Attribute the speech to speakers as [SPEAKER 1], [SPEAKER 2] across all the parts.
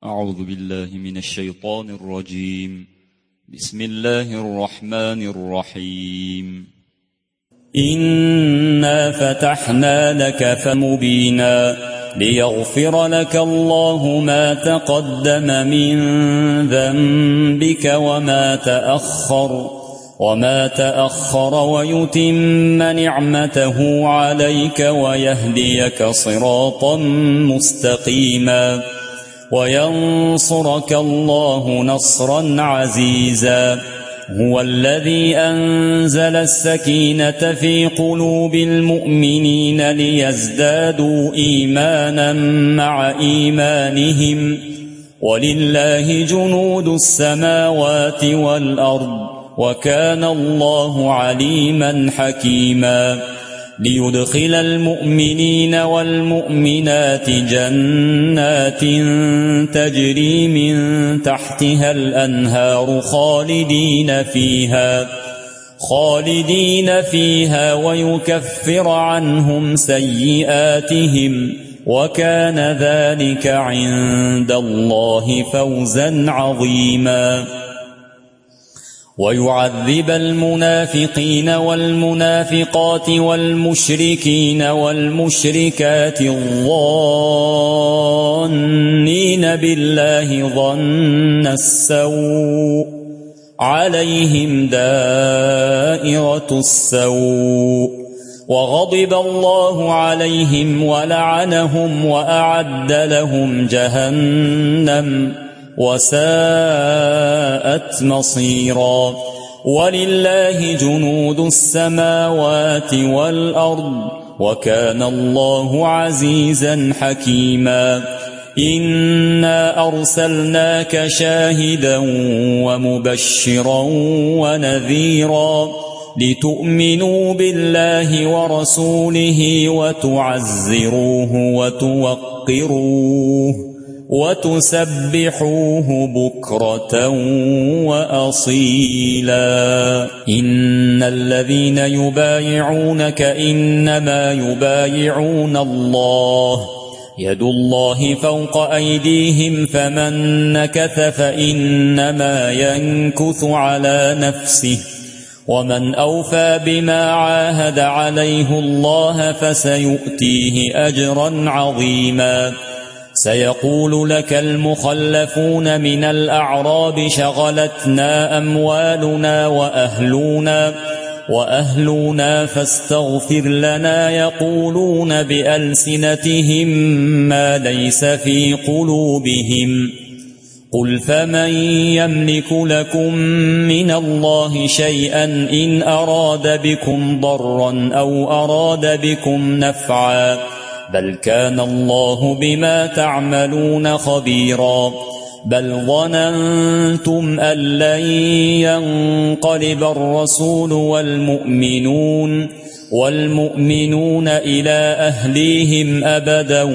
[SPEAKER 1] أعوذ بالله من الشيطان الرجيم. بسم الله الرحمن الرحيم.
[SPEAKER 2] إنا فتحنا لك فمبينا ليغفر لك الله ما تقدم من ذنبك وما تأخر ويتم نعمته عليك ويهديك صراطا مستقيما وينصرك الله نصرا عزيزا. هو الذي أنزل السكينة في قلوب المؤمنين ليزدادوا إيمانا مع إيمانهم ولله جنود السماوات والأرض وكان الله عليما حكيما. ليدخل المؤمنين والمؤمنات جنات تجري من تحتها الأنهار خالدين فيها ويكفر عنهم سيئاتهم وكان ذلك عند الله فوزا عظيما. ويعذب المنافقين والمنافقات والمشركين والمشركات الظانين بالله ظن السوء عليهم دائرة السوء وغضب الله عليهم ولعنهم وأعد لهم جهنم وساءت مصيرا. ولله جنود السماوات والأرض وكان الله عزيزا حكيما. إنا أرسلناك شاهدا ومبشرا ونذيرا لتؤمنوا بالله ورسوله وتعزروه وتوقروه وتسبحوه بكرة وأصيلا. إن الذين يبايعونك إنما يبايعون الله يد الله فوق أيديهم فمن نكث فإنما ينكث على نفسه ومن أوفى بما عاهد عليه الله فسيؤتيه أجرا عظيما. سيقول لك المخلفون من الأعراب شغلتنا أموالنا وأهلنا فاستغفر لنا يقولون بألسنتهم ما ليس في قلوبهم. قل فمن يملك لكم من الله شيئا إن أراد بكم ضرا أو أراد بكم نفعا بل كان الله بما تعملون خبيرا. بل ظننتم أن لن ينقلب الرسول والمؤمنون إلى أهليهم أبدا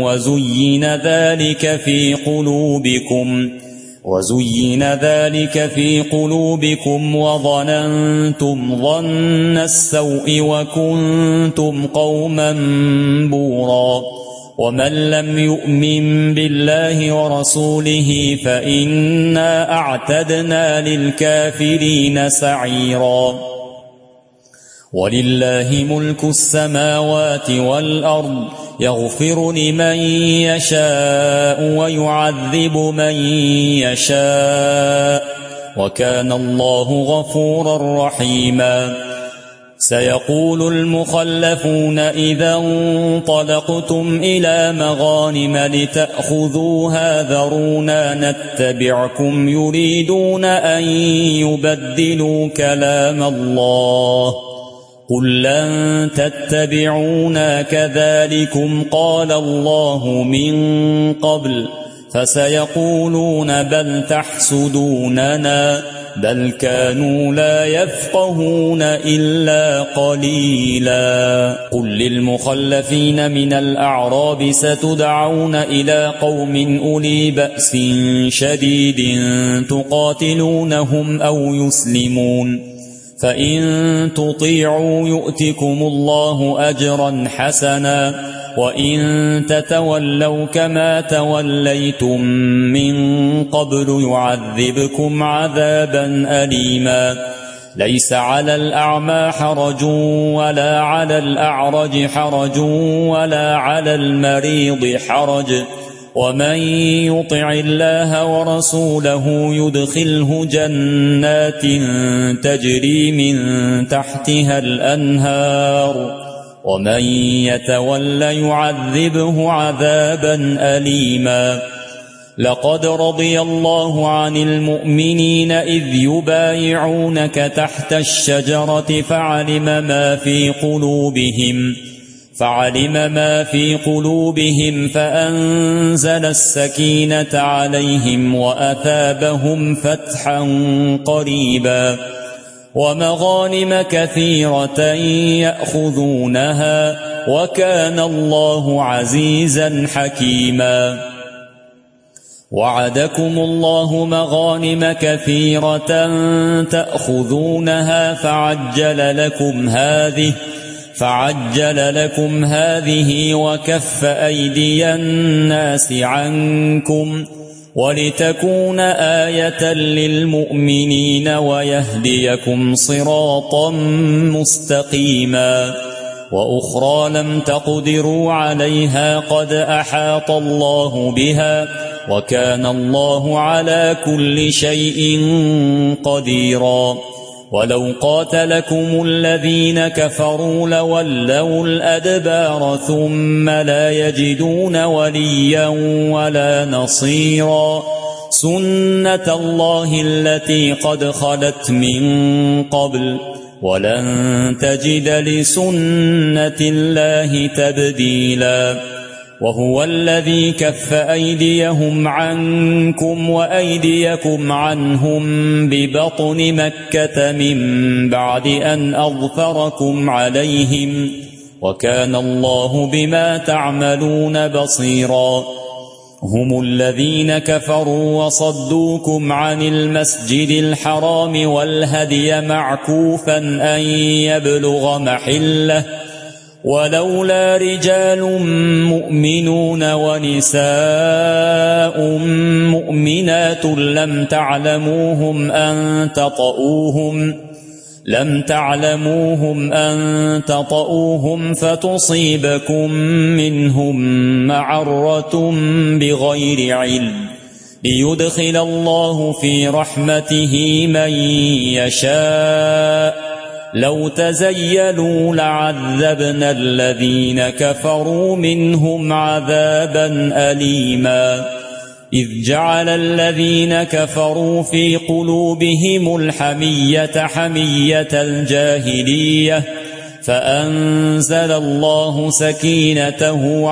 [SPEAKER 2] وزين ذلك في قلوبكم وظننتم ظن السوء وكنتم قوما بورا. ومن لم يؤمن بالله ورسوله فإنا أعتدنا للكافرين سعيرا. ولله ملك السماوات والأرض يغفر لمن يشاء ويعذب من يشاء وكان الله غفورا رحيما. سيقول المخلفون إذا انطلقتم إلى مغانم لتأخذوها ذرونا نتبعكم يريدون أن يبدلوا كلام الله. قل لن تتبعونا كذلكم قال الله من قبل فسيقولون بل تحسدوننا بل كانوا لا يفقهون إلا قليلا. قل للمخلفين من الأعراب ستدعون إلى قوم أولي بأس شديد تقاتلونهم أو يسلمون فإن تطيعوا يؤتكم الله أجرا حسنا وإن تتولوا كما توليتم من قبل يعذبكم عذابا أليما ليس على الأعمى حرج ولا على الأعرج حرج ولا على المريض حرج ومن يطع الله ورسوله يدخله جنات تجري من تحتها الأنهار ومن يتول يعذبه عذابا أليما لقد رضي الله عن المؤمنين إذ يبايعونك تحت الشجرة فعلم ما في قلوبهم فأنزل السكينة عليهم وأثابهم فتحا قريبا ومغانم كثيرة يأخذونها وكان الله عزيزا حكيما وعدكم الله مغانم كثيرة تأخذونها فعجل لكم هذه وكف أيدي الناس عنكم ولتكون آية للمؤمنين ويهديكم صراطا مستقيما وأخرى لم تقدروا عليها قد أحاط الله بها وكان الله على كل شيء قديرا ولو قاتلكم الذين كفروا لولوا الأدبار ثم لا يجدون وليا ولا نصيرا سنة الله التي قد خلت من قبل ولن تجد لسنة الله تبديلا وهو الذي كف أيديهم عنكم وأيديكم عنهم ببطن مكة من بعد أن أظفركم عليهم وكان الله بما تعملون بصيرا هم الذين كفروا وصدوكم عن المسجد الحرام والهدي معكوفا أن يبلغ محله ولولا رجال مؤمنون ونساء مؤمنات لم تعلموهم أن تطؤوهم فتصيبكم منهم معرة بغير علم ليدخل الله في رحمته من يشاء لو تزيلوا لعذبنا الذين كفروا منهم عذابا أليما إذ جعل الذين كفروا في قلوبهم الحمية حمية الجاهلية فأنزل الله سكينته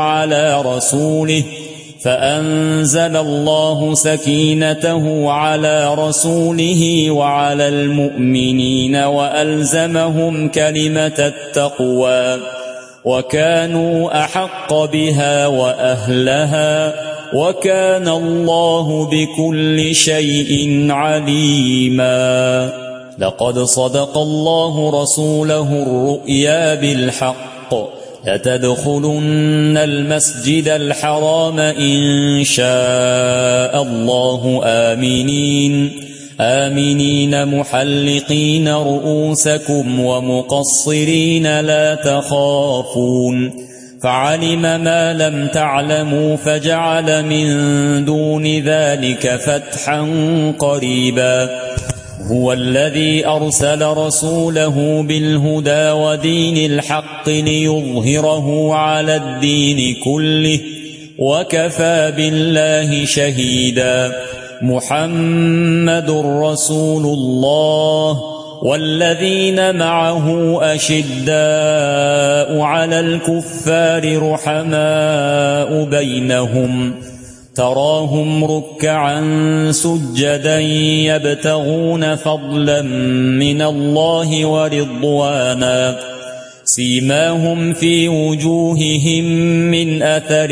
[SPEAKER 2] على رسوله وعلى المؤمنين وألزمهم كلمة التقوى وكانوا أحق بها وأهلها وكان الله بكل شيء عليما لقد صدق الله رسوله الرؤيا بالحق لتدخلن المسجد الحرام إن شاء الله آمنين محلقين رؤوسكم ومقصرين لا تخافون فعلم ما لم تعلموا فجعل من دون ذلك فتحا قريبا هو الذي أرسل رسوله بالهدى ودين الحق ليظهره على الدين كله وكفى بالله شهيدا محمد رسول الله والذين معه أشداء على الكفار رحماء بينهم تراهم ركعا سجدا يبتغون فضلا من الله ورضوانا سيماهم في وجوههم من أثر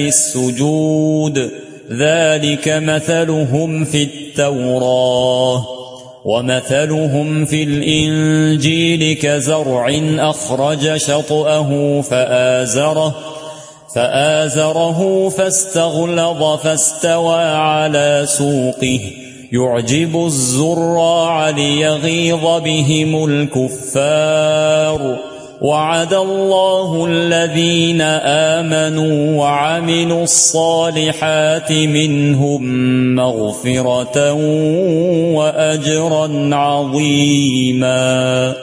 [SPEAKER 2] السجود ذلك مثلهم في التوراة ومثلهم في الإنجيل كزرع أخرج شطأه فآزره فاستغلظ فاستوى على سوقه يعجب الزراع ليغيظ بهم الكفار وعد الله الذين آمنوا وعملوا الصالحات منهم مغفرة وأجرا عظيما.